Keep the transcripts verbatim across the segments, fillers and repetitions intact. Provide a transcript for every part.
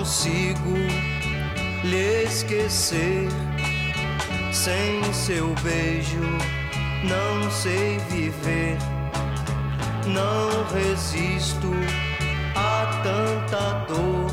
consigo lhe esquecer. Sem seu beijo não sei viver. Não resisto a tanta dor.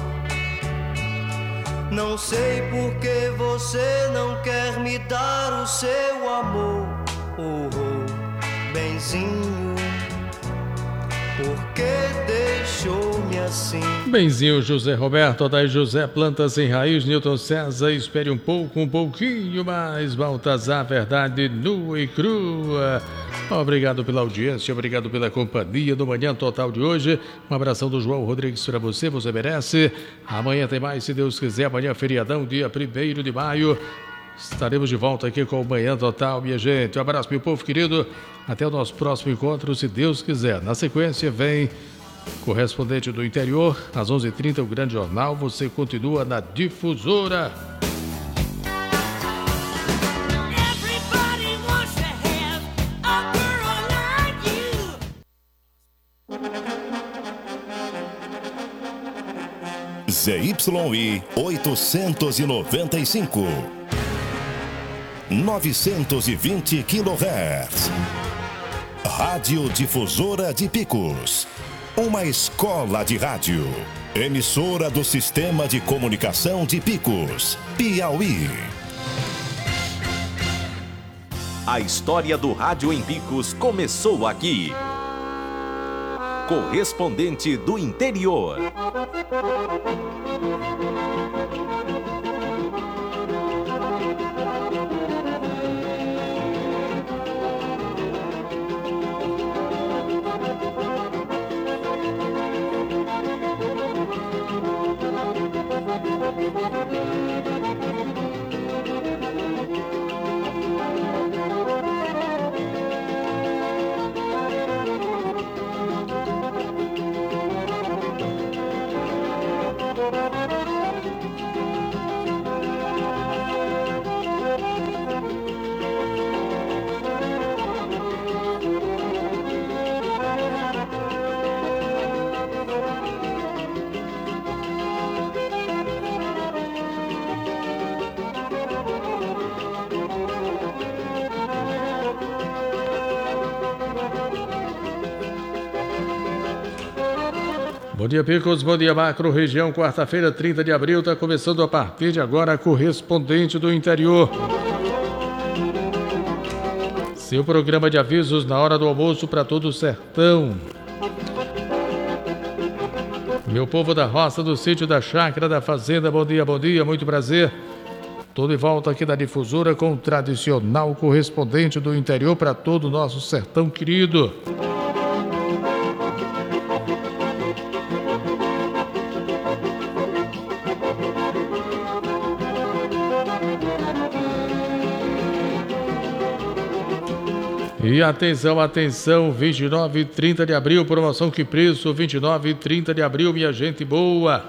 Não sei por que você não quer me dar o seu amor. Oh, oh, benzinho, por que deixou-me assim? Benzinho, José Roberto, Adair José, Plantas em Raiz, Newton César, espere um pouco, um pouquinho mais, Baltazar, verdade nua e crua. Obrigado pela audiência, obrigado pela companhia do Manhã Total de hoje. Um abração do João Rodrigues para você, você merece. Amanhã tem mais, se Deus quiser. Amanhã feriadão, dia primeiro de maio. Estaremos de volta aqui com o Manhã Total, minha gente. Um abraço, meu povo querido. Até o nosso próximo encontro, se Deus quiser. Na sequência, vem Correspondente do Interior. Às onze e trinta, o Grande Jornal. Você continua na Difusora. Z Y I oitocentos e noventa e cinco. novecentos e vinte quilohertz. Rádio Difusora de Picos. Uma escola de rádio. Emissora do Sistema de Comunicação de Picos, Piauí. A história do rádio em Picos começou aqui. Correspondente do Interior. Bom dia, Picos, bom dia, Macro Região. Quarta-feira, trinta de abril, está começando a partir de agora a Correspondente do Interior. Seu programa de avisos na hora do almoço para todo o sertão. Meu povo da roça, do sítio, da chácara, da fazenda, bom dia, bom dia, muito prazer. Tô de volta aqui da Difusora com o tradicional Correspondente do Interior para todo o nosso sertão querido. E atenção, atenção, vinte e nove e trinta de abril, promoção Que Preço, vinte e nove e trinta de abril, minha gente boa.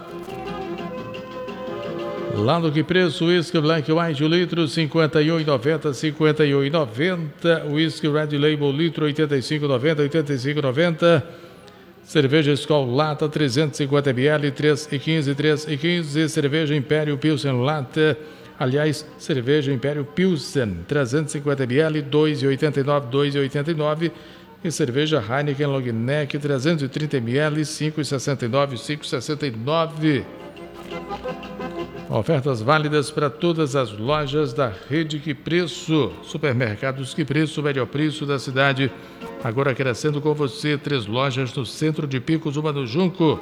Lá no Que Preço, Whisky Black White, o litro, cinquenta e um reais e noventa centavos, cinquenta e um reais e noventa centavos. Whisky Red Label, litro, oitenta e cinco reais e noventa centavos, oitenta e cinco reais e noventa centavos. Cerveja Skol Lata, trezentos e cinquenta mililitros, três reais e quinze centavos, três reais e quinze centavos. Cerveja Império Pilsen Lata, aliás, cerveja Império Pilsen, trezentos e cinquenta mililitros, dois reais e oitenta e nove centavos, dois reais e oitenta e nove centavos. E cerveja Heineken Long Neck, trezentos e trinta mililitros, cinco reais e sessenta e nove centavos, cinco reais e sessenta e nove centavos. Ofertas válidas para todas as lojas da rede Que Preço. Supermercados Que Preço, o melhor preço da cidade. Agora crescendo com você, três lojas no centro de Picos, uma no Junco.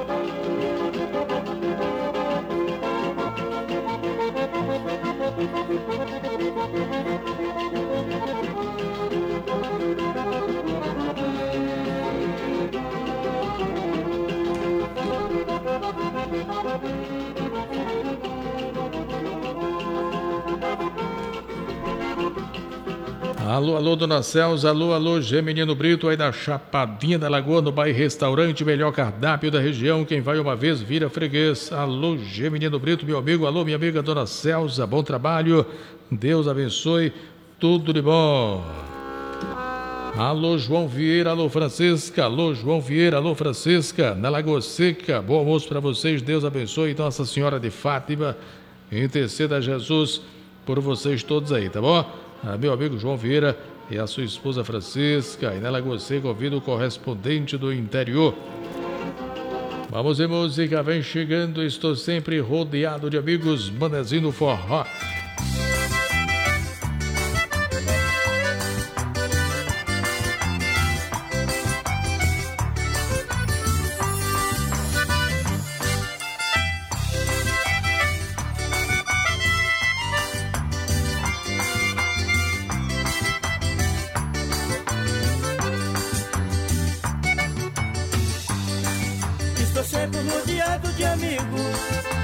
Alô, alô, Dona Celso, alô, alô, G Menino Brito, aí da Chapadinha da Lagoa, no bairro Restaurante, melhor cardápio da região, quem vai uma vez vira freguês. Alô, G Menino Brito, meu amigo, alô, minha amiga Dona Celso, bom trabalho, Deus abençoe, tudo de bom. Alô, João Vieira, alô, Francisca, alô, João Vieira, alô, Francisca, na Lagoa Seca, bom almoço para vocês, Deus abençoe Nossa Senhora de Fátima, interceda a Jesus por vocês todos aí, tá bom? Ah, meu amigo João Vieira e a sua esposa Francisca, e na Lagoa Seca, ouvindo o correspondente do interior. Vamos em música, vem chegando, estou sempre rodeado de amigos, Manezinho Forró. Estou sempre rodeado de amigos,